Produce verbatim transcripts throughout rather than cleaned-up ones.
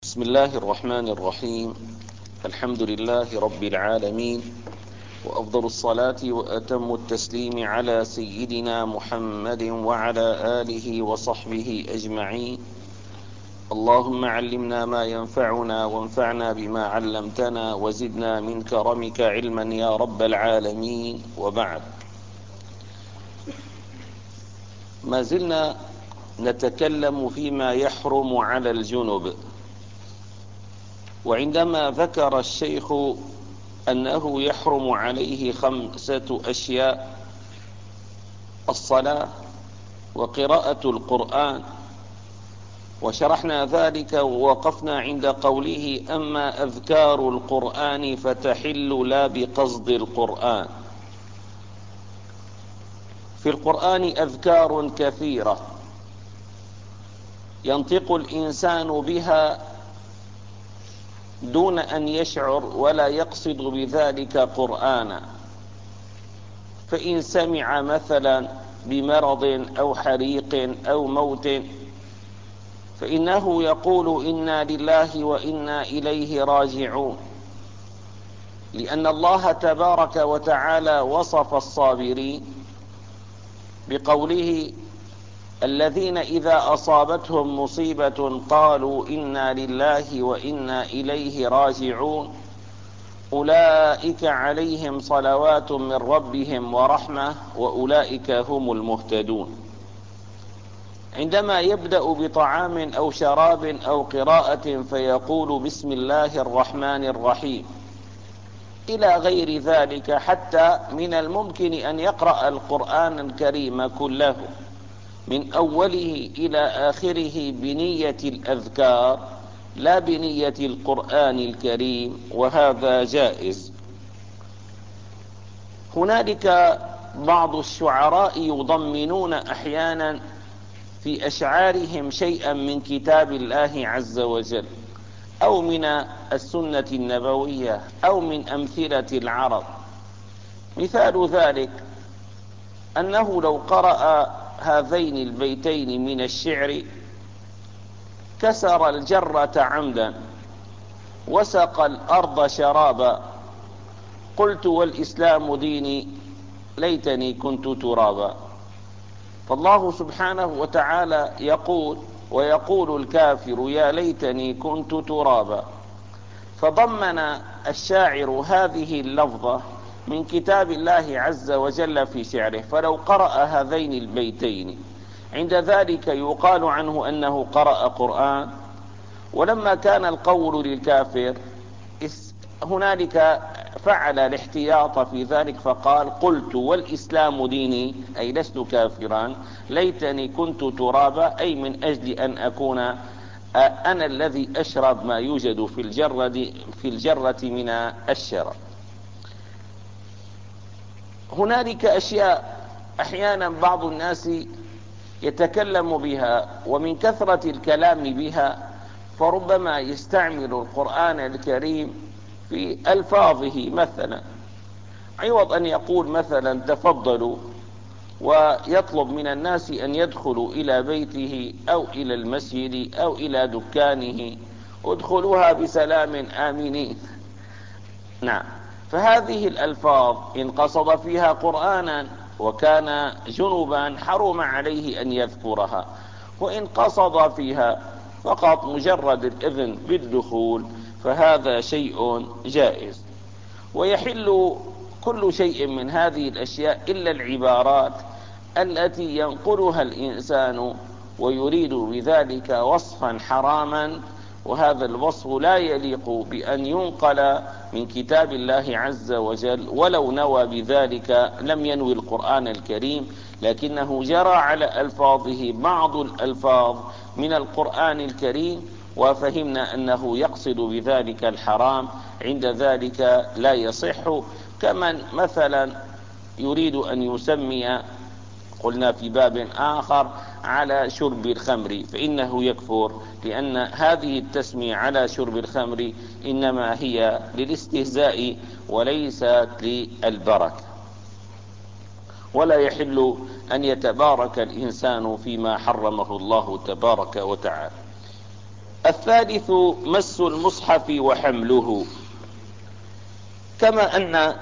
بسم الله الرحمن الرحيم. الحمد لله رب العالمين، وأفضل الصلاة وأتم التسليم على سيدنا محمد وعلى آله وصحبه أجمعين. اللهم علمنا ما ينفعنا وانفعنا بما علمتنا وزدنا من كرمك علما يا رب العالمين. وبعد، ما زلنا نتكلم فيما يحرم على الجنب، وعندما ذكر الشيخ أنه يحرم عليه خمسة أشياء: الصلاة وقراءة القرآن، وشرحنا ذلك ووقفنا عند قوله: أما أذكار القرآن فتحل لا بقصد القرآن. في القرآن أذكار كثيرة ينطق الإنسان بها دون أن يشعر ولا يقصد بذلك قرآنا. فإن سمع مثلا بمرض أو حريق أو موت فإنه يقول: إنا لله وإنا إليه راجعون، لأن الله تبارك وتعالى وصف الصابرين بقوله: الذين إذا أصابتهم مصيبة قالوا إنا لله وإنا إليه راجعون أولئك عليهم صلوات من ربهم ورحمة وأولئك هم المهتدون. عندما يبدأ بطعام أو شراب أو قراءة فيقول: بسم الله الرحمن الرحيم، إلى غير ذلك. حتى من الممكن أن يقرأ القرآن الكريم كله من أوله إلى آخره بنية الأذكار لا بنية القرآن الكريم، وهذا جائز. هنالك بعض الشعراء يضمنون أحيانا في أشعارهم شيئا من كتاب الله عز وجل أو من السنة النبوية أو من أمثلة العرب. مثال ذلك أنه لو قرأ هذين البيتين من الشعر: كسر الجرة عمدا وسقى الأرض شرابا، قلت والإسلام ديني ليتني كنت ترابا. فالله سبحانه وتعالى يقول: ويقول الكافر يا ليتني كنت ترابا. فضمن الشاعر هذه اللفظة من كتاب الله عز وجل في شعره. فلو قرأ هذين البيتين عند ذلك يقال عنه أنه قرأ قرآن. ولما كان القول للكافر هنالك فعل الاحتياط في ذلك فقال: قلت والإسلام ديني، أي لست كافرا، ليتني كنت ترابا، أي من أجل أن أكون أنا الذي أشرب ما يوجد في الجرة في الجرة من الشراب. هنالك أشياء أحيانا بعض الناس يتكلم بها، ومن كثرة الكلام بها فربما يستعمل القرآن الكريم في ألفاظه، مثلا عوض أن يقول مثلا تفضلوا ويطلب من الناس أن يدخلوا إلى بيته أو إلى المسجد أو إلى دكانه: ادخلوها بسلام آمنين. نعم، فهذه الألفاظ إن قصد فيها قرآنا وكان جنبا حرم عليه أن يذكرها، وإن قصد فيها فقط مجرد الإذن بالدخول فهذا شيء جائز. ويحل كل شيء من هذه الأشياء إلا العبارات التي ينقلها الإنسان ويريد بذلك وصفا حراما، وهذا الوصف لا يليق بأن ينقل من كتاب الله عز وجل. ولو نوى بذلك لم ينوي القرآن الكريم، لكنه جرى على ألفاظه بعض الألفاظ من القرآن الكريم وفهمنا أنه يقصد بذلك الحرام. عند ذلك لا يصح. كمن مثلا يريد أن يسمي، قلنا في باب آخر، على شرب الخمر فإنه يكفر، لأن هذه التسمية على شرب الخمر إنما هي للاستهزاء وليست للبركة. ولا يحل أن يتبارك الإنسان فيما حرمه الله تبارك وتعالى. الثالث مس المصحف وحمله. كما أن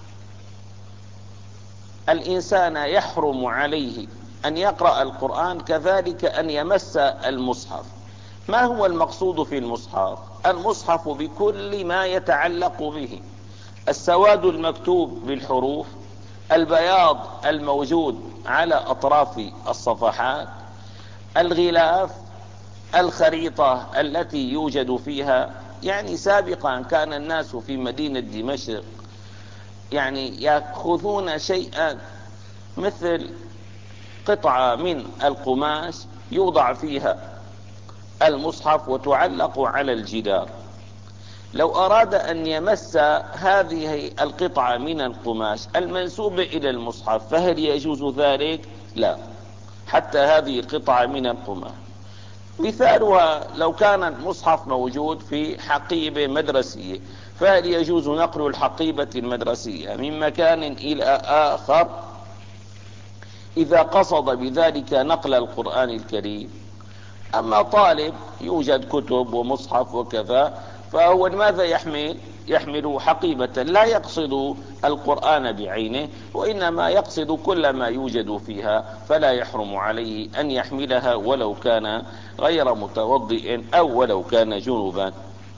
الإنسان يحرم عليه أن يقرأ القرآن كذلك أن يمس المصحف. ما هو المقصود في المصحف؟ المصحف بكل ما يتعلق به: السواد المكتوب بالحروف، البياض الموجود على أطراف الصفحات، الغلاف، الخريطة التي يوجد فيها. يعني سابقا كان الناس في مدينة دمشق يعني يأخذون شيئا مثل قطعة من القماش يوضع فيها المصحف وتعلق على الجدار. لو أراد أن يمس هذه القطعة من القماش المنسوبة إلى المصحف فهل يجوز ذلك؟ لا، حتى هذه قطعة من القماش. مثالها لو كان المصحف موجود في حقيبة مدرسية فهل يجوز نقل الحقيبة المدرسية من مكان إلى آخر إذا قصد بذلك نقل القرآن الكريم؟ أما طالب يوجد كتب ومصحف وكذا، فهو ماذا يحمل؟ يحمل حقيبة لا يقصد القرآن بعينه، وإنما يقصد كل ما يوجد فيها، فلا يحرم عليه أن يحملها ولو كان غير متوضئ أو ولو كان جنبا.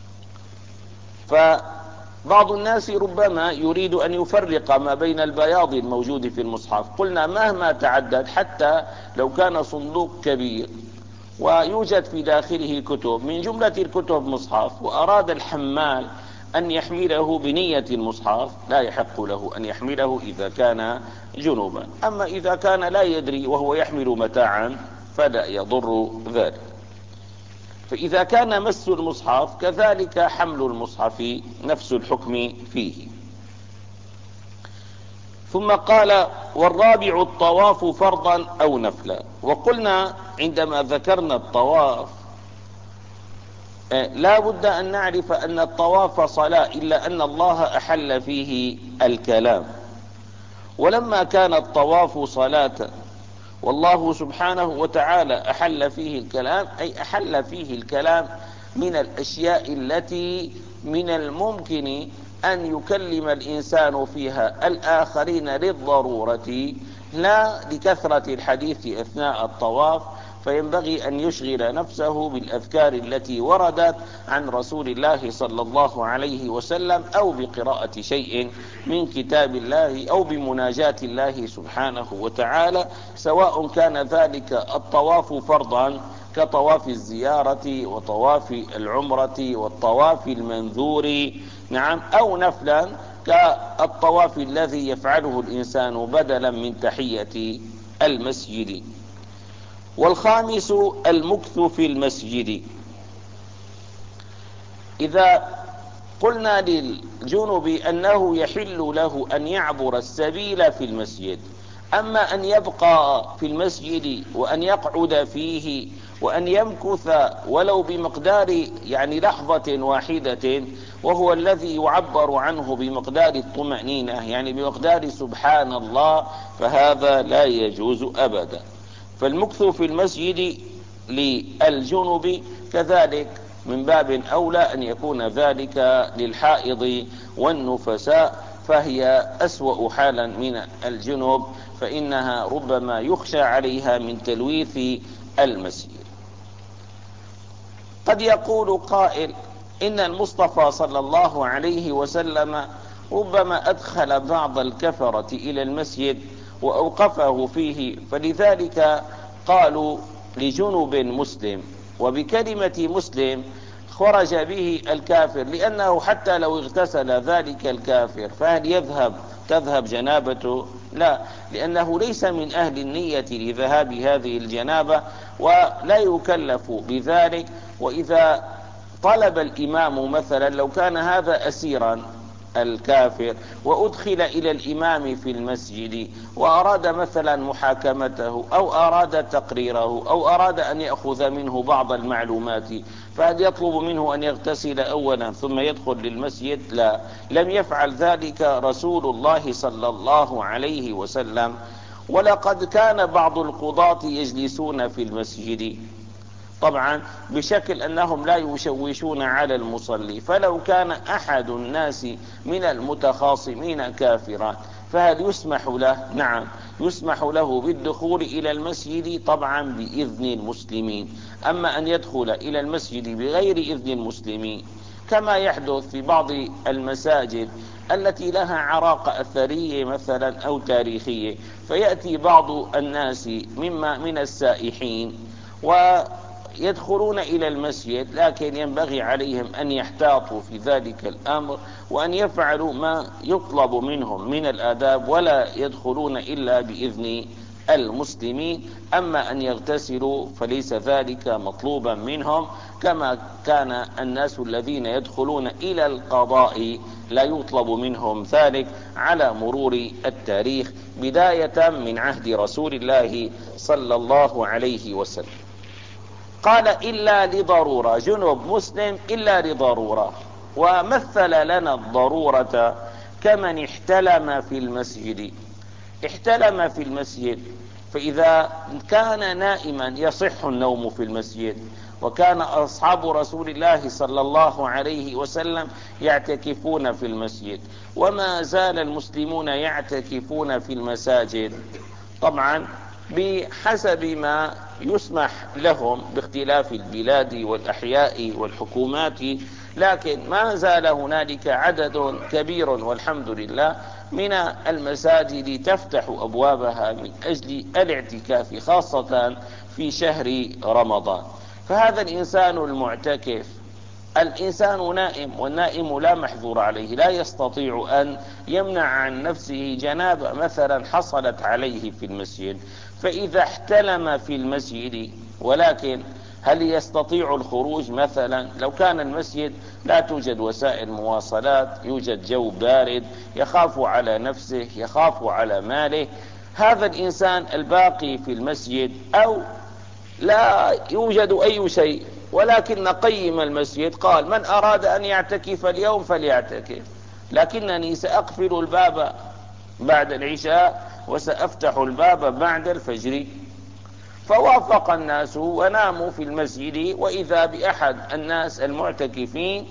فبعض الناس ربما يريد أن يفرق ما بين البياض الموجود في المصحف. قلنا مهما تعدد، حتى لو كان صندوق كبير ويوجد في داخله كتب، من جملة الكتب مصحف، وأراد الحمال أن يحمله بنية المصحف، لا يحق له أن يحمله إذا كان جنوبا. أما إذا كان لا يدري وهو يحمل متاعا فلا يضر ذلك. فإذا كان مس المصحف كذلك حمل المصحف نفس الحكم فيه. ثم قال: والرابع الطواف فرضا أو نفلا. وقلنا عندما ذكرنا الطواف لا بد أن نعرف أن الطواف صلاة، إلا أن الله أحل فيه الكلام. ولما كان الطواف صلاة والله سبحانه وتعالى أحل فيه الكلام، أي أحل فيه الكلام من الأشياء التي من الممكن أن يكلم الإنسان فيها الآخرين للضرورة، لا لكثرة الحديث أثناء الطواف. فينبغي أن يشغل نفسه بالأذكار التي وردت عن رسول الله صلى الله عليه وسلم، أو بقراءة شيء من كتاب الله، أو بمناجاة الله سبحانه وتعالى، سواء كان ذلك الطواف فرضا كطواف الزيارة وطواف العمرة والطواف المنذور، نعم، أو نفلا كالطواف الذي يفعله الإنسان بدلا من تحية المسجد. والخامس المكث في المسجد. إذا قلنا للجنب أنه يحل له أن يعبر السبيل في المسجد، أما أن يبقى في المسجد وأن يقعد فيه وأن يمكث ولو بمقدار يعني لحظة واحدة، وهو الذي يعبر عنه بمقدار الطمأنينة، يعني بمقدار سبحان الله، فهذا لا يجوز أبدا. فالمكث في المسجد للجنب كذلك من باب أولى أن يكون ذلك للحائض والنفساء، فهي أسوأ حالا من الجنب، فإنها ربما يخشى عليها من تلويث المسجد. قد يقول قائل: إن المصطفى صلى الله عليه وسلم ربما أدخل بعض الكفرة إلى المسجد وأوقفه فيه، فلذلك قالوا لجنب مسلم، وبكلمة مسلم خرج به الكافر، لأنه حتى لو اغتسل ذلك الكافر فهل يذهب تذهب جنابته؟ لا، لأنه ليس من أهل النية لذهاب هذه الجنابة ولا يكلف بذلك. وإذا طلب الإمام مثلا، لو كان هذا أسيرا الكافر وأدخل إلى الإمام في المسجد وأراد مثلا محاكمته أو أراد تقريره أو أراد أن يأخذ منه بعض المعلومات، فهل يطلب منه أن يغتسل أولا ثم يدخل للمسجد؟ لا، لم يفعل ذلك رسول الله صلى الله عليه وسلم. ولقد كان بعض القضاة يجلسون في المسجد، طبعا بشكل أنهم لا يشوشون على المصلي. فلو كان أحد الناس من المتخاصمين كافرا فهل يسمح له؟ نعم، يسمح له بالدخول إلى المسجد طبعا بإذن المسلمين. أما أن يدخل إلى المسجد بغير إذن المسلمين كما يحدث في بعض المساجد التي لها عراقة أثرية مثلا أو تاريخية، فيأتي بعض الناس مما من السائحين ويدخلون إلى المسجد، لكن ينبغي عليهم أن يحتاطوا في ذلك الأمر وأن يفعلوا ما يطلب منهم من الآداب، ولا يدخلون إلا بإذن المسلمين. أما أن يغتسلوا فليس ذلك مطلوبا منهم، كما كان الناس الذين يدخلون إلى القضاء لا يطلب منهم ذلك على مرور التاريخ بداية من عهد رسول الله صلى الله عليه وسلم. قال إلا لضرورة، جنب مسلم إلا لضرورة، ومثل لنا الضرورة كمن احتلم في المسجد. احتلم في المسجد، فإذا كان نائما يصح النوم في المسجد، وكان أصحاب رسول الله صلى الله عليه وسلم يعتكفون في المسجد، وما زال المسلمون يعتكفون في المساجد طبعا بحسب ما يسمح لهم باختلاف البلاد والأحياء والحكومات، لكن ما زال هنالك عدد كبير والحمد لله من المساجد تفتح أبوابها من أجل الاعتكاف خاصة في شهر رمضان. فهذا الإنسان المعتكف، الإنسان نائم، والنائم لا محظور عليه، لا يستطيع أن يمنع عن نفسه جنابة مثلا حصلت عليه في المسجد، فإذا احتلم في المسجد، ولكن هل يستطيع الخروج مثلا؟ لو كان المسجد لا توجد وسائل مواصلات، يوجد جو بارد، يخاف على نفسه، يخاف على ماله، هذا الإنسان الباقي في المسجد أو لا يوجد أي شيء، ولكن قيم المسجد قال من أراد أن يعتكف اليوم فليعتكف، لكنني سأقفل الباب بعد العشاء وسأفتح الباب بعد الفجر. فوافق الناس وناموا في المسجد، وإذا بأحد الناس المعتكفين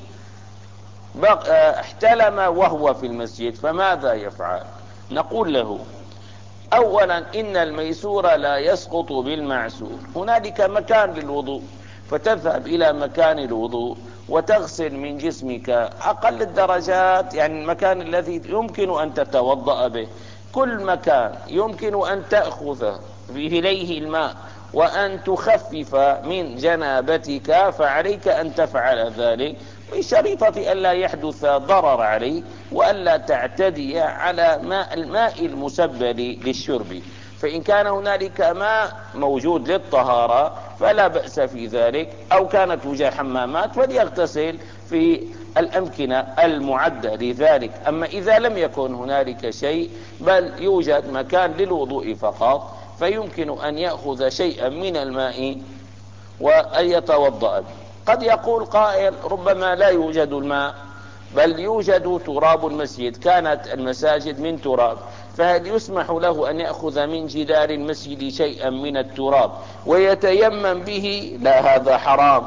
احتلم وهو في المسجد، فماذا يفعل؟ نقول له أولا إن الميسور لا يسقط بالمعسور، هنالك مكان للوضوء، فتذهب إلى مكان الوضوء وتغسل من جسمك أقل الدرجات، يعني المكان الذي يمكن أن تتوضأ به، كل مكان يمكن أن تأخذ إليه الماء وأن تخفف من جنابتك فعليك أن تفعل ذلك، بشريطة ألا يحدث ضرر عليه وألا تعتدي على ماء الماء المسبل للشرب. فإن كان هنالك ماء موجود للطهارة فلا بأس في ذلك، أو كانت توجد حمامات فليغتسل في الأمكنة المعدة لذلك. أما إذا لم يكن هنالك شيء بل يوجد مكان للوضوء فقط، فيمكن أن يأخذ شيئا من الماء وأن يتوضأ. قد يقول قائل ربما لا يوجد الماء بل يوجد تراب المسجد، كانت المساجد من تراب، فهل يسمح له أن يأخذ من جدار المسجد شيئا من التراب ويتيمم به؟ لا، هذا حرام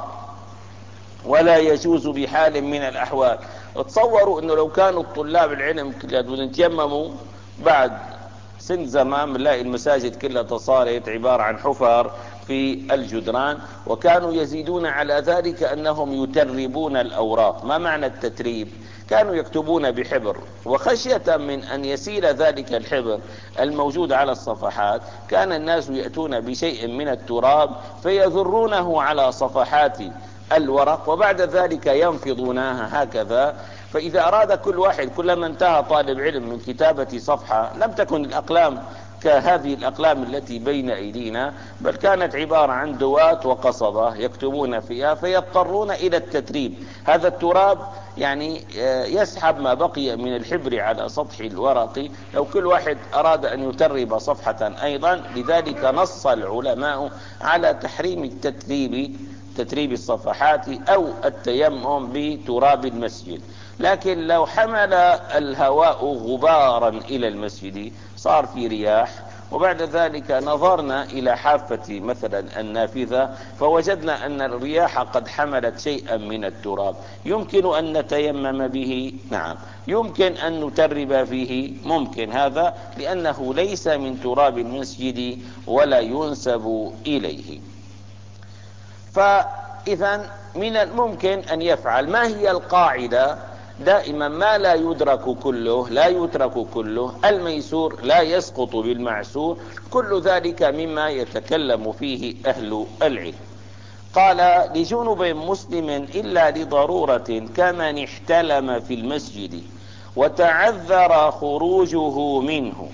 ولا يجوز بحال من الأحوال. تصوروا أنه لو كانوا الطلاب العلم كلهم يتيمموا، بعد سن زمان بنلاقي المساجد كلها صارت عبارة عن حفر في الجدران، وكانوا يزيدون على ذلك أنهم يتربون الأوراق. ما معنى التتريب؟ كانوا يكتبون بحبر، وخشية من أن يسيل ذلك الحبر الموجود على الصفحات كان الناس يأتون بشيء من التراب فيذرونه على صفحات الورق، وبعد ذلك ينفضونها هكذا. فإذا أراد كل واحد، كلما انتهى طالب علم من كتابة صفحة، لم تكن الأقلام كهذه الأقلام التي بين أيدينا، بل كانت عبارة عن دوات وقصبة يكتبون فيها، فيضطرون إلى التتريب. هذا التراب يعني يسحب ما بقي من الحبر على سطح الورق، لو كل واحد أراد أن يترب صفحة أيضا. لذلك نص العلماء على تحريم التتريب، تتريب الصفحات أو التيمم بتراب المسجد. لكن لو حمل الهواء غبارا إلى المسجد، صار في رياح وبعد ذلك نظرنا إلى حافة مثلا النافذة فوجدنا أن الرياح قد حملت شيئا من التراب، يمكن أن نتيمم به؟ نعم. يمكن أن نترب فيه؟ ممكن، هذا لأنه ليس من تراب المسجد ولا ينسب إليه. فإذا من الممكن أن يفعل. ما هي القاعدة؟ دائما ما لا يدرك كله لا يترك كله، الميسور لا يسقط بالمعسور، كل ذلك مما يتكلم فيه أهل العلم. قال: لجنب مسلم إلا لضرورة كمن احتلم في المسجد وتعذر خروجه منه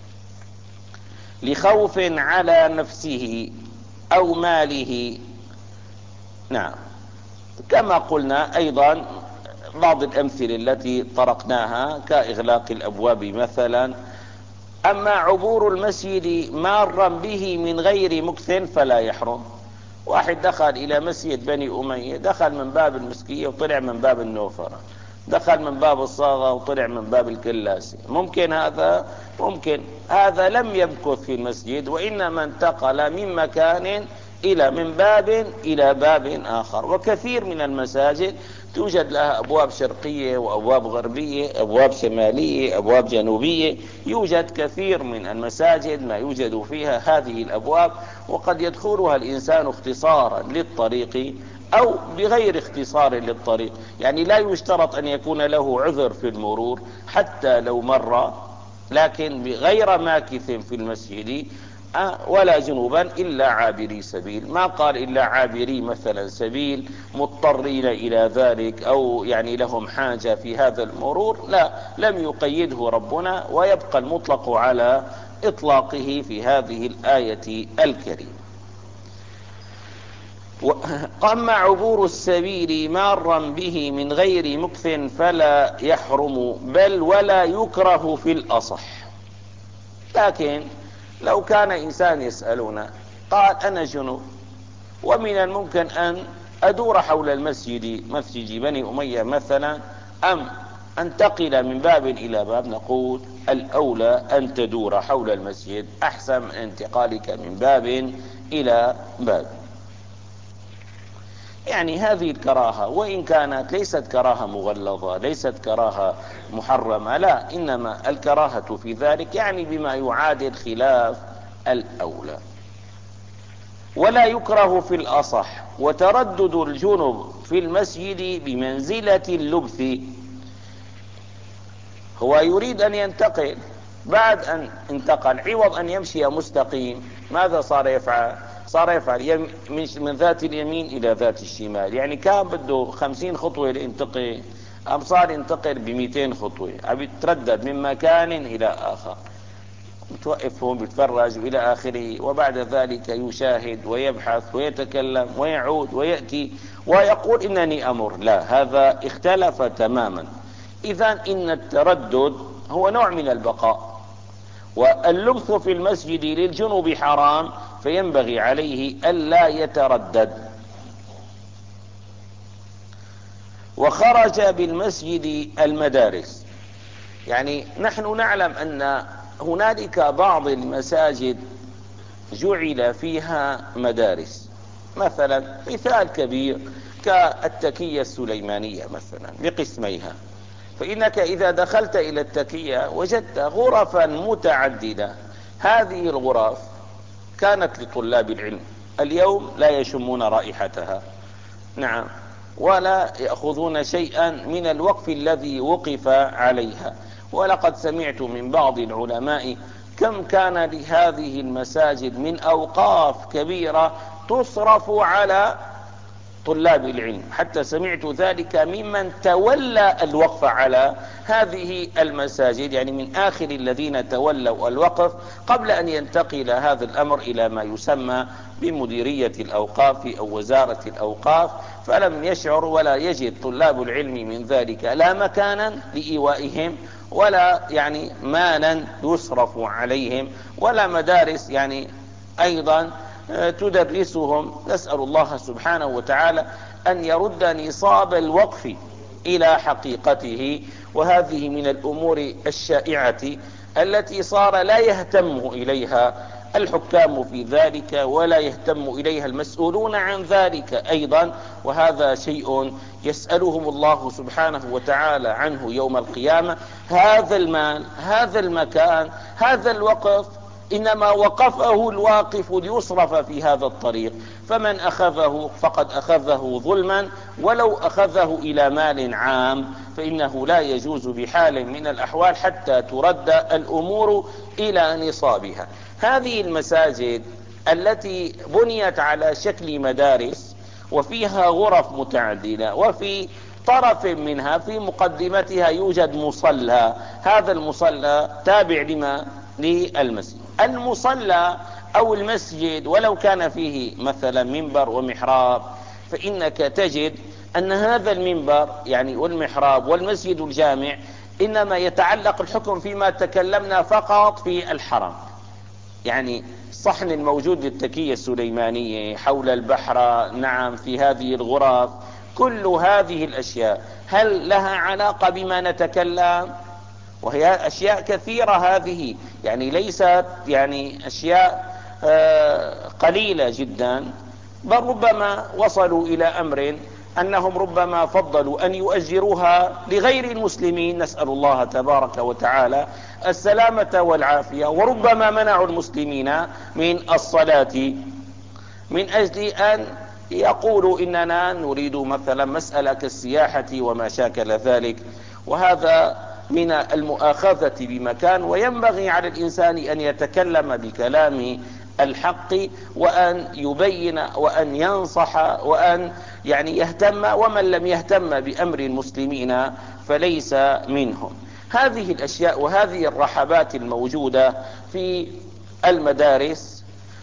لخوف على نفسه أو ماله. نعم، كما قلنا أيضا بعض الأمثلة التي طرقناها كإغلاق الأبواب مثلا. أما عبور المسجد مارا به من غير مكث فلا يحرم. واحد دخل إلى مسجد بني أمية، دخل من باب المسكية وطلع من باب النوفرة، دخل من باب الصاغة وطلع من باب الكلاسي، ممكن هذا؟ ممكن. هذا لم يمكث في المسجد وإنما انتقل من مكان إلى من باب إلى باب آخر. وكثير من المساجد توجد لها أبواب شرقية وأبواب غربية، أبواب شمالية، أبواب جنوبية. يوجد كثير من المساجد ما يوجد فيها هذه الأبواب، وقد يدخلها الإنسان اختصارا للطريق أو بغير اختصار للطريق، يعني لا يشترط أن يكون له عذر في المرور حتى لو مر، لكن بغير ماكث في المسجد ولا جنوبا إلا عابري سبيل. ما قال إلا عابري مثلا سبيل مضطرين إلى ذلك أو يعني لهم حاجة في هذا المرور، لا، لم يقيده ربنا، ويبقى المطلق على إطلاقه في هذه الآية الكريمة. أما عبور السبيل مارا به من غير مكث فلا يحرم، بل ولا يكره في الأصح. لكن لو كان إنسان يسألنا قال: أنا جنوب ومن الممكن أن أدور حول المسجد، مسجد بني أمية مثلا، أم أنتقل من باب إلى باب، نقول الأولى أن تدور حول المسجد أحسن من انتقالك من باب إلى باب. يعني هذه الكراهة وإن كانت ليست كراهة مغلظة، ليست كراهة محرمة، لا، إنما الكراهة في ذلك يعني بما يعادل خلاف الأولى. ولا يكره في الأصح. وتردد الجنب في المسجد بمنزلة اللبث. هو يريد أن ينتقل، بعد أن انتقل عوض أن يمشي مستقيم ماذا صار يفعل؟ صار يفعل من ذات اليمين إلى ذات الشمال، يعني كان بده خمسين خطوة لينتقل، أم صار ينتقل بمئتين خطوة، أم يتردد من مكان إلى آخر، بتوقف هون بتفرج إلى آخره، وبعد ذلك يشاهد ويبحث ويتكلم ويعود ويأتي ويقول إنني أمر. لا، هذا اختلف تماما. إذن إن التردد هو نوع من البقاء، واللبث في المسجد للجنوب حرام، فينبغي عليه ألا يتردد. وخرج بالمسجد المدارس. يعني نحن نعلم أن هنالك بعض المساجد جعل فيها مدارس، مثلا مثال كبير كالتكية السليمانية مثلا بقسميها، فإنك إذا دخلت إلى التكية وجدت غرفا متعددة. هذه الغرف كانت لطلاب العلم، اليوم لا يشمون رائحتها، نعم، ولا يأخذون شيئا من الوقف الذي وقف عليها. ولقد سمعت من بعض العلماء كم كان لهذه المساجد من أوقاف كبيرة تصرف على طلاب العلم، حتى سمعت ذلك ممن تولى الوقف على هذه المساجد، يعني من آخر الذين تولوا الوقف قبل أن ينتقل هذا الأمر إلى ما يسمى بمديرية الأوقاف أو وزارة الأوقاف، فلم يشعر ولا يجد طلاب العلم من ذلك لا مكانا لإيوائهم، ولا يعني مالا يصرف عليهم، ولا مدارس يعني أيضا تدرسهم. نسأل الله سبحانه وتعالى أن يرد نصاب الوقف إلى حقيقته. وهذه من الأمور الشائعة التي صار لا يهتم إليها الحكام في ذلك ولا يهتم إليها المسؤولون عن ذلك أيضا، وهذا شيء يسألهم الله سبحانه وتعالى عنه يوم القيامة. هذا المال، هذا المكان، هذا الوقف إنما وقفه الواقف ليصرف في هذا الطريق، فمن أخذه فقد أخذه ظلما، ولو أخذه إلى مال عام فإنه لا يجوز بحال من الأحوال حتى ترد الأمور إلى نصابها. هذه المساجد التي بنيت على شكل مدارس وفيها غرف متعددة، وفي طرف منها في مقدمتها يوجد مصلى، هذا المصلى تابع لما للمسجد. المصلى أو المسجد ولو كان فيه مثلا منبر ومحراب، فإنك تجد أن هذا المنبر يعني والمحراب والمسجد الجامع إنما يتعلق الحكم فيما تكلمنا فقط في الحرم، يعني الصحن الموجود للتكية السليمانية حول البحر، نعم في هذه الغرف، كل هذه الأشياء هل لها علاقة بما نتكلم؟ وهي أشياء كثيرة هذه، يعني ليست يعني أشياء قليلة جدا، بل ربما وصلوا إلى أمر أنهم ربما فضلوا أن يؤجروها لغير المسلمين، نسأل الله تبارك وتعالى السلامة والعافية، وربما منعوا المسلمين من الصلاة من أجل أن يقولوا إننا نريد مثلا مسألة كالسياحة وما شاكل ذلك، وهذا من المؤاخذة بمكان. وينبغي على الإنسان أن يتكلم بكلام الحق وأن يبين وأن ينصح وأن يعني يهتم، ومن لم يهتم بأمر المسلمين فليس منهم. هذه الأشياء وهذه الرحبات الموجودة في المدارس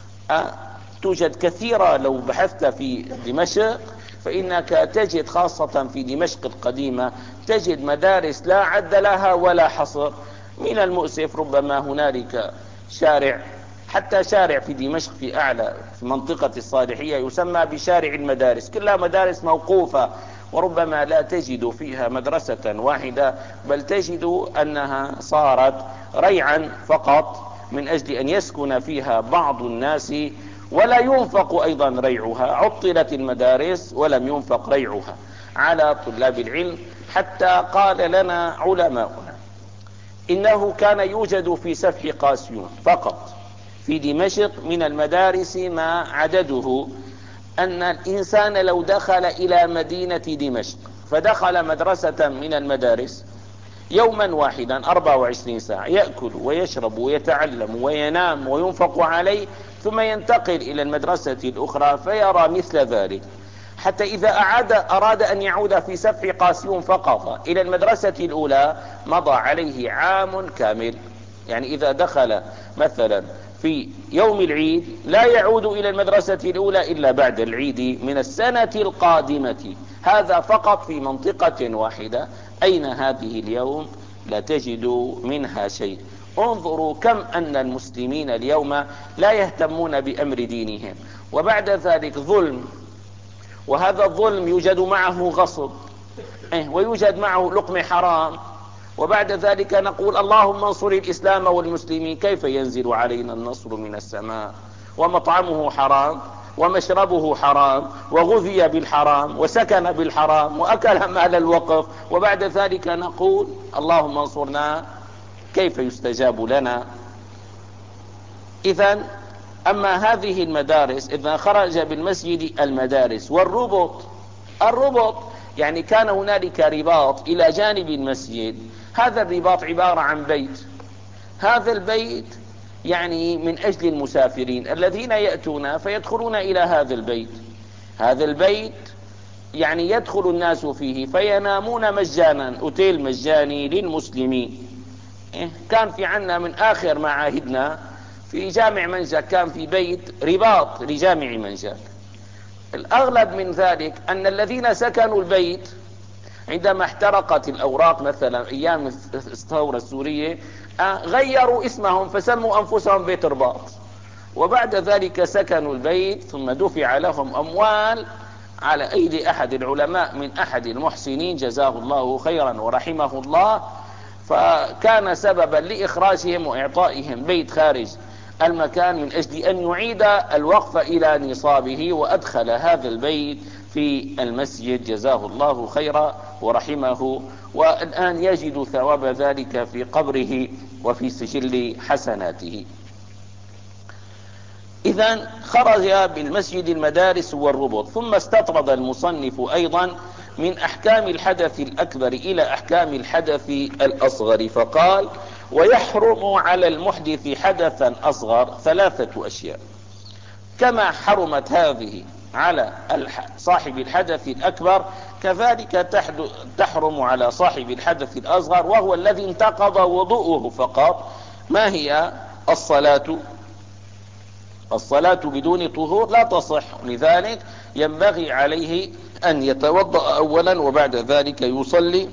توجد كثيرة. لو بحثت في دمشق فإنك تجد خاصة في دمشق القديمة تجد مدارس لا عد لها ولا حصر. من المؤسف ربما هنالك شارع، حتى شارع في دمشق في أعلى في منطقة الصالحية يسمى بشارع المدارس، كلها مدارس موقوفة، وربما لا تجد فيها مدرسة واحدة، بل تجد أنها صارت ريعا فقط من أجل أن يسكن فيها بعض الناس ولا ينفق أيضا ريعها. عطلت المدارس ولم ينفق ريعها على طلاب العلم، حتى قال لنا علماؤنا إنه كان يوجد في سفح قاسيون فقط في دمشق من المدارس ما عدده أن الإنسان لو دخل إلى مدينة دمشق فدخل مدرسة من المدارس يوما واحدا أربعة وعشرين ساعة يأكل ويشرب ويتعلم وينام وينفق عليه، ثم ينتقل إلى المدرسة الأخرى فيرى مثل ذلك، حتى إذا أعاد أراد أن يعود في سفح قاسيون فقط إلى المدرسة الأولى مضى عليه عام كامل. يعني إذا دخل مثلا في يوم العيد لا يعود إلى المدرسة الأولى إلا بعد العيد من السنة القادمة، هذا فقط في منطقة واحدة. أين هذه اليوم؟ لا تجد منها شيء. انظروا كم أن المسلمين اليوم لا يهتمون بأمر دينهم، وبعد ذلك ظلم، وهذا الظلم يوجد معه غصب ويوجد معه لقم حرام، وبعد ذلك نقول اللهم انصر الإسلام والمسلمين. كيف ينزل علينا النصر من السماء ومطعمه حرام ومشربه حرام وغذي بالحرام وسكن بالحرام وأكل مال الوقف، وبعد ذلك نقول اللهم انصرنا؟ كيف يستجاب لنا؟ إذن أما هذه المدارس إذا خرج بالمسجد المدارس والربط، الربط يعني كان هنالك رباط إلى جانب المسجد، هذا الرباط عبارة عن بيت، هذا البيت يعني من أجل المسافرين الذين يأتون فيدخلون إلى هذا البيت، هذا البيت يعني يدخل الناس فيه فينامون مجانا، أوتيل مجاني للمسلمين. كان في عنا من آخر ما عاهدنا في جامع منجك كان في بيت رباط لجامع منجك. الأغلب من ذلك أن الذين سكنوا البيت عندما احترقت الأوراق مثلا أيام الثورة السورية غيروا اسمهم فسموا أنفسهم بيت رباط، وبعد ذلك سكنوا البيت ثم دفع لهم أموال على أيدي أحد العلماء من أحد المحسنين جزاه الله خيرا ورحمه الله، فكان سببا لإخراجهم وإعطائهم بيت خارج المكان من أجل أن يعيد الوقف إلى نصابه، وأدخل هذا البيت في المسجد جزاه الله خيرا ورحمه، والآن يجد ثواب ذلك في قبره وفي سجل حسناته. إذن خرج بالمسجد المدارس والربط. ثم استطرد المصنف أيضا من أحكام الحدث الأكبر إلى أحكام الحدث الأصغر، فقال: ويحرم على المحدث حدثا أصغر ثلاثة أشياء، كما حرمت هذه على صاحب الحدث الأكبر كذلك تحرم على صاحب الحدث الأصغر، وهو الذي انتقض وضوءه فقط. ما هي الصلاة؟ الصلاة بدون طهور لا تصح، لذلك ينبغي عليه أن يتوضأ أولا وبعد ذلك يصلي.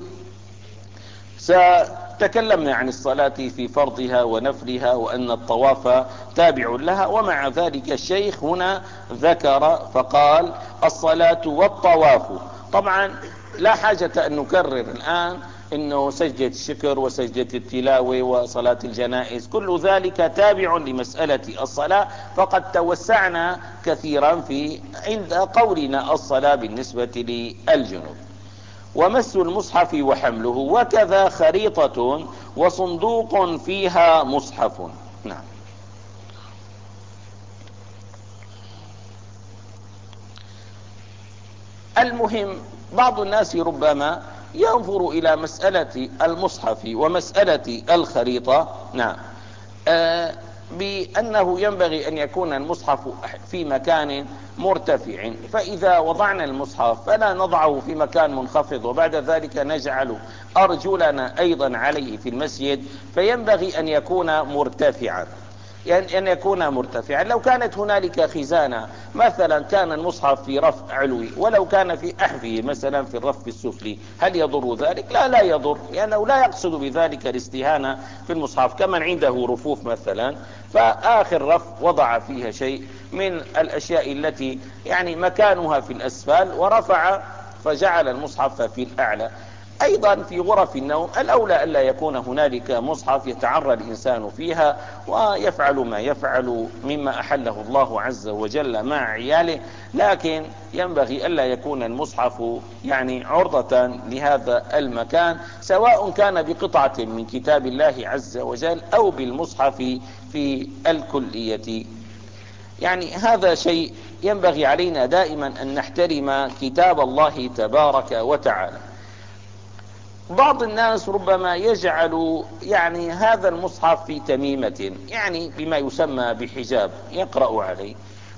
ستكلمنا عن الصلاة في فرضها ونفلها، وأن الطواف تابع لها، ومع ذلك الشيخ هنا ذكر فقال: الصلاة والطواف. طبعا لا حاجة أن نكرر الآن انه سجدة الشكر وسجدة التلاوة وصلاة الجنائز كل ذلك تابع لمسألة الصلاة، فقد توسعنا كثيرا في عند قولنا الصلاة بالنسبة للجنوب. ومس المصحف وحمله، وكذا خريطة وصندوق فيها مصحف. نعم. المهم بعض الناس ربما ينظر إلى مسألة المصحف ومسألة الخريطة نعم آه بأنه ينبغي أن يكون المصحف في مكان مرتفع، فإذا وضعنا المصحف فلا نضعه في مكان منخفض وبعد ذلك نجعل أرجلنا أيضا عليه في المسجد، فينبغي أن يكون مرتفعا، يعني أن يكون مرتفعا. لو كانت هنالك خزانة مثلا كان المصحف في رف علوي، ولو كان في أحفه مثلا في الرف السفلي، هل يضر ذلك؟ لا لا يضر، لأنه لا يقصد بذلك الاستهانة في المصحف. كمن عنده رفوف مثلا فآخر رف وضع فيها شيء من الأشياء التي يعني مكانها في الأسفل ورفع فجعل المصحف في الأعلى. أيضا في غرف النوم الأولى ألا يكون هنالك مصحف يتعرى الإنسان فيها ويفعل ما يفعل مما أحله الله عز وجل مع عياله، لكن ينبغي ألا يكون المصحف يعني عرضة لهذا المكان، سواء كان بقطعة من كتاب الله عز وجل أو بالمصحف في الكلية. يعني هذا شيء ينبغي علينا دائما أن نحترم كتاب الله تبارك وتعالى. بعض الناس ربما يجعل يعني هذا المصحف في تميمة، يعني بما يسمى بحجاب يقرأ عليه،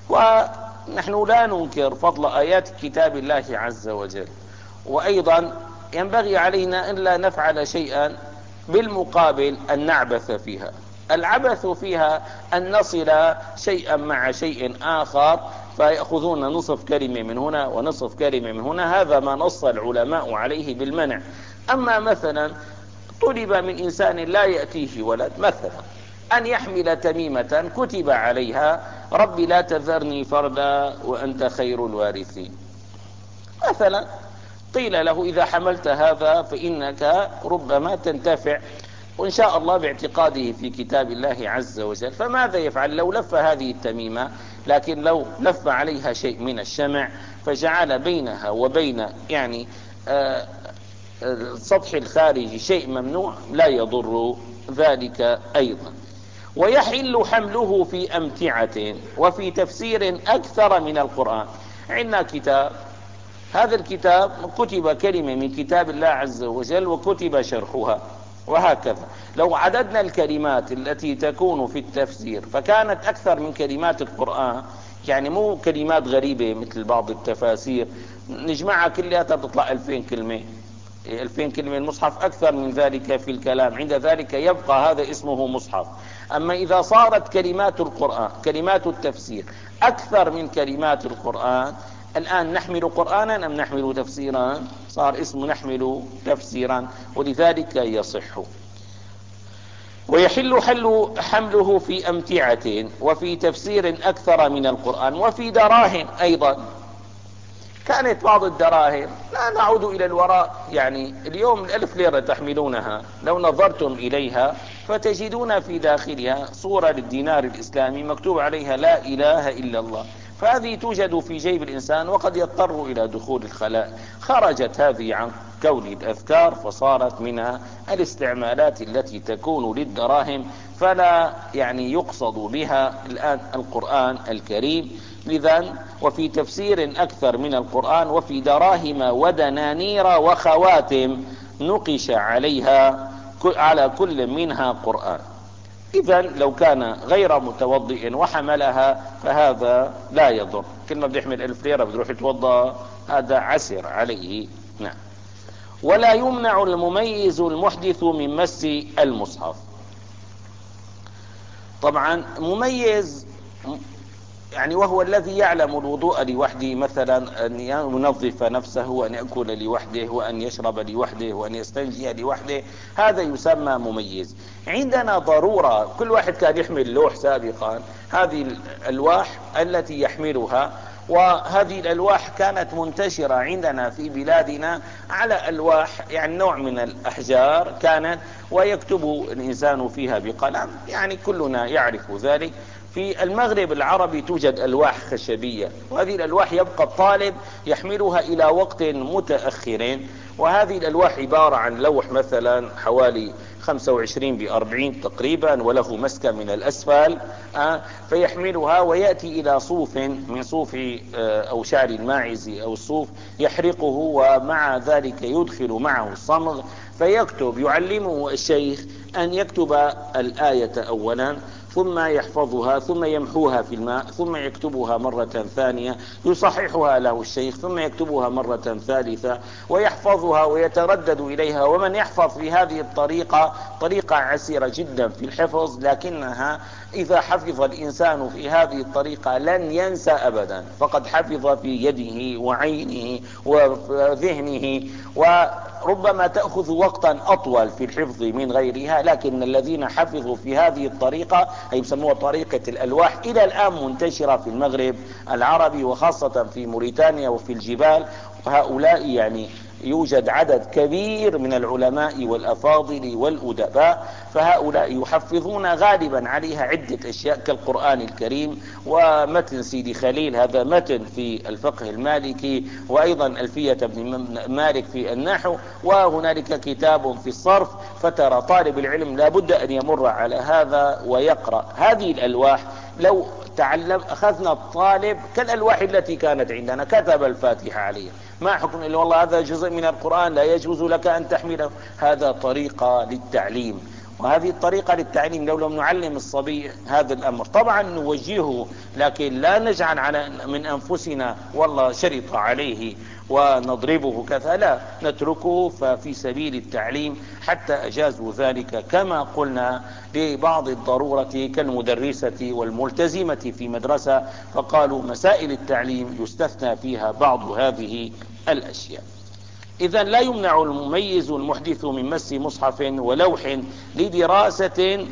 ونحن لا ننكر فضل آيات كتاب الله عز وجل، وأيضا ينبغي علينا أن لا نفعل شيئا بالمقابل أن نعبث فيها. العبث فيها أن نصل شيئا مع شيء آخر فيأخذون نصف كلمة من هنا ونصف كلمة من هنا، هذا ما نص العلماء عليه بالمنع. أما مثلا طلب من إنسان لا يأتيه ولد مثلا أن يحمل تميمة كتب عليها ربي لا تذرني فردا وأنت خير الوارثين مثلا، قيل له إذا حملت هذا فإنك ربما تنتفع وإن شاء الله باعتقاده في كتاب الله عز وجل. فماذا يفعل لو لف هذه التميمة، لكن لو لف عليها شيء من الشمع فجعل بينها وبين يعني آه السطح الخارجي شيء ممنوع لا يضر ذلك أيضا. ويحل حمله في أمتعة وفي تفسير أكثر من القرآن. عندنا كتاب، هذا الكتاب كتب كلمة من كتاب الله عز وجل وكتب شرحها، وهكذا لو عددنا الكلمات التي تكون في التفسير فكانت أكثر من كلمات القرآن، يعني مو كلمات غريبة مثل بعض التفاسير نجمعها كلها تطلع ألفين كلمة. ألفين كلمة المصحف أكثر من ذلك في الكلام، عند ذلك يبقى هذا اسمه مصحف. أما إذا صارت كلمات القرآن كلمات التفسير أكثر من كلمات القرآن، الآن نحمل قرآنا أم نحمل تفسيرا؟ صار اسمه نحمل تفسيرا، ولذلك يصح. ويحل حل حمله في أمتعة وفي تفسير أكثر من القرآن وفي دراهم أيضا. كانت بعض الدراهم، لا نعود إلى الوراء، يعني اليوم الألف ليرة تحملونها لو نظرتم إليها فتجدون في داخلها صورة للدينار الإسلامي مكتوب عليها لا إله إلا الله، فهذه توجد في جيب الإنسان وقد يضطر إلى دخول الخلاء. خرجت هذه عن كون الأذكار فصارت من الاستعمالات التي تكون للدراهم، فلا يعني يقصد بها الآن القرآن الكريم. لذا وفي تفسير أكثر من القرآن وفي دراهم ودنانير وخواتم نقش عليها على كل منها قرآن. إذا لو كان غير متوضئ وحملها فهذا لا يضر، كل ما بده يحمل ألف ليرة بده يروح يتوضأ هذا عسر عليه. نعم. ولا يمنع المميز المحدث من مس المصحف. طبعا مميز يعني وهو الذي يعلم الوضوء لوحده، مثلا أن ينظف نفسه وأن يأكل لوحده وأن يشرب لوحده وأن يستنجي لوحده، هذا يسمى مميز. عندنا ضرورة، كل واحد كان يحمل لوح سابقا، هذه الألواح التي يحملها، وهذه الألواح كانت منتشرة عندنا في بلادنا على ألواح يعني نوع من الأحجار كانت، ويكتب الإنسان فيها بقلم، يعني كلنا يعرف ذلك. في المغرب العربي توجد ألواح خشبية، وهذه الألواح يبقى الطالب يحملها إلى وقت متأخر، وهذه الألواح عبارة عن لوح مثلا حوالي خمسة وعشرين بأربعين تقريبا وله مسكة من الأسفل، آه فيحملها ويأتي إلى صوف من صوف آه أو شعر الماعز أو الصوف يحرقه، ومع ذلك يدخل معه الصمغ فيكتب، يعلمه الشيخ أن يكتب الآية أولا ثم يحفظها ثم يمحوها في الماء ثم يكتبها مرة ثانية، يصححها له الشيخ ثم يكتبها مرة ثالثة ويحفظها ويتردد إليها. ومن يحفظ في هذه الطريقة طريقة عسيرة جدا في الحفظ، لكنها إذا حفظ الإنسان في هذه الطريقة لن ينسى أبدا، فقد حفظ في يده وعينه وذهنه، وربما تأخذ وقتا أطول في الحفظ من غيرها. لكن الذين حفظوا في هذه الطريقة هي يسموها طريقة الألواح، إلى الآن منتشرة في المغرب العربي وخاصة في موريتانيا وفي الجبال، وهؤلاء يعني يوجد عدد كبير من العلماء والأفاضل والأدباء، فهؤلاء يحفظون غالبا عليها عدة أشياء كالقرآن الكريم ومتن سيدي خليل، هذا متن في الفقه المالكي، وأيضا ألفية ابن مالك في النحو، وهنالك كتاب في الصرف. فترى طالب العلم لابد أن يمر على هذا ويقرأ هذه الألواح. لو تعلم أخذنا الطالب كالألواح التي كانت عندنا كتب الفاتحة عليها، ما حكم إلا والله هذا جزء من القرآن لا يجوز لك أن تحمله، هذا طريقة للتعليم. وهذه الطريقة للتعليم لو لم نعلم الصبي هذا الأمر طبعا نوجهه، لكن لا نجعل على من أنفسنا والله شرط عليه ونضربه كذا، لا، نتركه ففي سبيل التعليم حتى أجازوا ذلك كما قلنا لبعض الضرورة كالمدرسة والملتزمة في مدرسة، فقالوا مسائل التعليم يستثنى فيها بعض هذه الأشياء. إذا لا يمنع المميز المحدث من مس مصحف ولوح لدراسة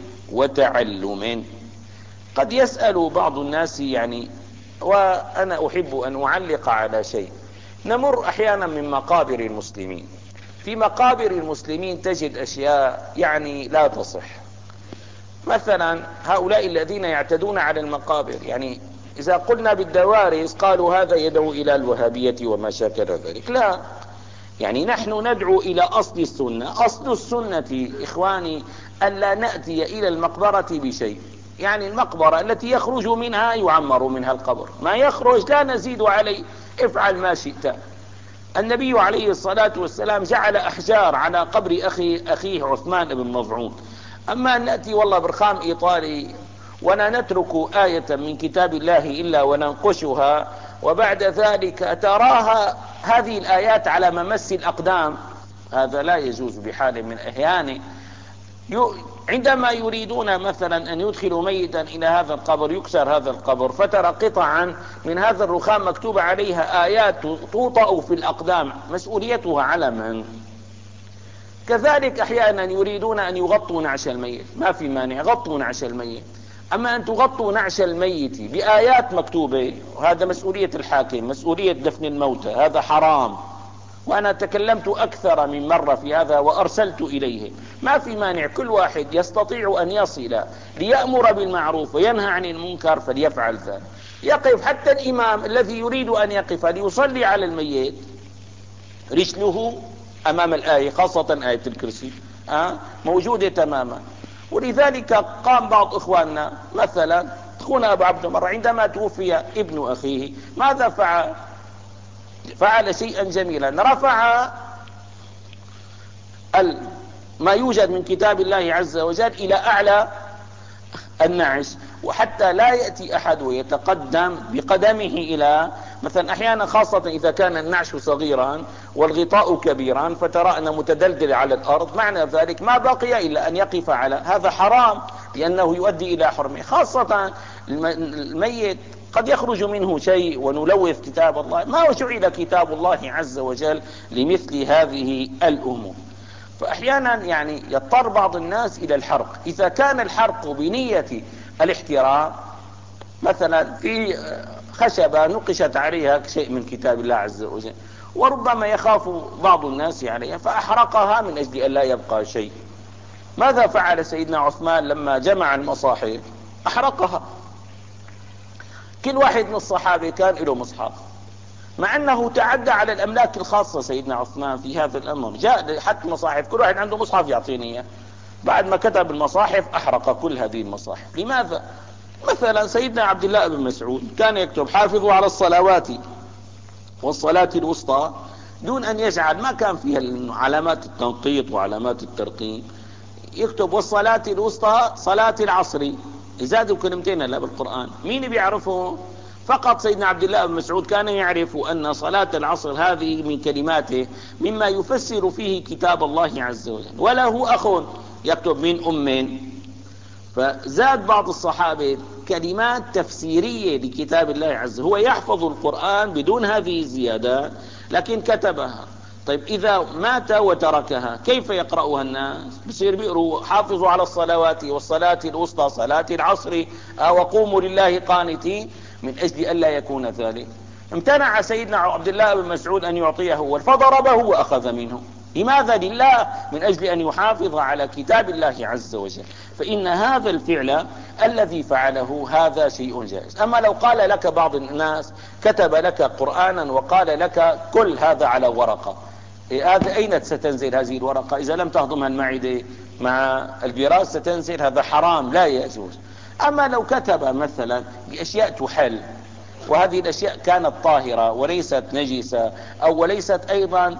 وتعلم. قد يسأل بعض الناس يعني، وأنا أحب أن أعلق على شيء، نمر أحيانا من مقابر المسلمين، في مقابر المسلمين تجد أشياء يعني لا تصح، مثلا هؤلاء الذين يعتدون على المقابر، يعني إذا قلنا بالدوارس قالوا هذا يدعو إلى الوهابية وما شاكل ذلك، لا، يعني نحن ندعو إلى أصل السنة. أصل السنة إخواني ألا نأتي إلى المقبرة بشيء، يعني المقبرة التي يخرج منها يعمر منها القبر، ما يخرج لا نزيد عليه، افعل ما شئت. النبي عليه الصلاة والسلام جعل أحجار على قبر أخي أخيه عثمان بن مظعون. أما أن نأتي والله برخام إيطالي ولا نترك آية من كتاب الله إلا وننقشها، وبعد ذلك تراها هذه الآيات على ممس الأقدام، هذا لا يجوز بحال من الأحيان. عندما يريدون مثلا أن يدخلوا ميتا إلى هذا القبر يكسر هذا القبر، فترى قطعا من هذا الرخام مكتوب عليها آيات توطأ في الأقدام، مسؤوليتها على من؟ كذلك أحيانا يريدون أن يغطوا نعش الميت، ما في مانع غطوا نعش الميت، أما أن تغطوا نعش الميت بآيات مكتوبة، وهذا مسؤولية الحاكم، مسؤولية دفن الموتى، هذا حرام. وأنا تكلمت أكثر من مرة في هذا وأرسلت إليه. ما في مانع، كل واحد يستطيع أن يصل ليأمر بالمعروف وينهى عن المنكر فليفعل ذلك. يقف حتى الإمام الذي يريد أن يقف ليصلي على الميت رجله أمام الآية، خاصة آية الكرسي أه؟ موجودة تماما. ولذلك قام بعض إخواننا، مثلا أخونا أبو عبد مرة عندما توفي ابن أخيه ماذا فعل؟ فعل شيئا جميلا، رفع ما يوجد من كتاب الله عز وجل إلى أعلى النعش، وحتى لا يأتي أحد ويتقدم بقدمه إلى مثلا، أحيانا خاصة إذا كان النعش صغيرا والغطاء كبيرا فترى أنه متدلدل على الأرض، معنى ذلك ما بقي إلا أن يقف على هذا، حرام لأنه يؤدي إلى حرمه. خاصة الميت قد يخرج منه شيء ونلوث كتاب الله، ما هو جعل كتاب الله عز وجل لمثل هذه الأمور. فأحيانا يعني يضطر بعض الناس إلى الحرق، إذا كان الحرق بنية الاحترام، مثلا في خشبة نقشت عليها شيء من كتاب الله عز وجل وربما يخاف بعض الناس عليها فأحرقها من أجل أن لا يبقى شيء. ماذا فعل سيدنا عثمان لما جمع المصاحف؟ أحرقها. كل واحد من الصحابة كان له مصحف، مع أنه تعدى على الأملاك الخاصة سيدنا عثمان في هذا الأمر، جاء حتى مصاحف كل واحد عنده مصحف يعطيني إياه، بعد ما كتب المصاحف أحرق كل هذه المصاحف. لماذا؟ مثلا سيدنا عبد الله بن مسعود كان يكتب حافظوا على الصلوات والصلاة الوسطى دون أن يجعل، ما كان فيها علامات التنقيط وعلامات الترقيم، يكتب والصلاة الوسطى صلاة العصر، يزادوا كلمتين لا بالقرآن. مين بيعرفه؟ فقط سيدنا عبد الله بن مسعود كان يعرف أن صلاة العصر هذه من كلماته مما يفسر فيه كتاب الله عز وجل. وله أخ يكتب من أم، فزاد بعض الصحابة كلمات تفسيرية لكتاب الله عز وجل، هو يحفظ القرآن بدون هذه الزيادات لكن كتبها. طيب إذا مات وتركها كيف يقرأها الناس؟ بصير بيقروا حافظوا على الصلوات والصلاة الوسطى صلاة العصر وقوموا لله قانتين، من أجل ألا يكون ذلك. امتنع سيدنا عبد الله بن مسعود أن يعطيه أول فضربه وأخذ منه. لماذا؟ لله، من أجل أن يحافظ على كتاب الله عز وجل. فإن هذا الفعل الذي فعله هذا شيء جائز. أما لو قال لك بعض الناس كتب لك قرآنا وقال لك كل هذا على ورقة، هذا أين ستنزل هذه الورقة؟ إذا لم تهضمها المعدة مع البراز ستنزل، هذا حرام لا يجوز. أما لو كتب مثلا بأشياء تحل، وهذه الأشياء كانت طاهرة وليست نجسة أو وليست أيضا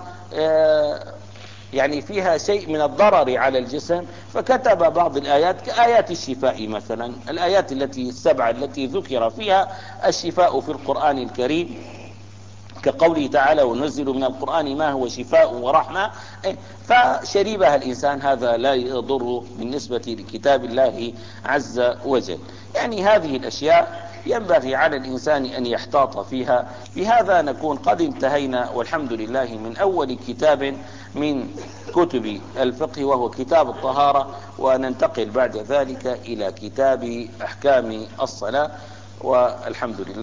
يعني فيها شيء من الضرر على الجسم، فكتب بعض الآيات كآيات الشفاء مثلا، الآيات التي السبعة التي ذكر فيها الشفاء في القرآن الكريم، كقوله تعالى وننزل من القرآن ما هو شفاء ورحمة، فشريبها الإنسان هذا لا يضر بالنسبة لكتاب الله عز وجل. يعني هذه الأشياء ينبغي على الإنسان أن يحتاط فيها. بهذا نكون قد انتهينا والحمد لله من أول كتاب من كتب الفقه وهو كتاب الطهارة، وننتقل بعد ذلك إلى كتاب أحكام الصلاة، والحمد لله.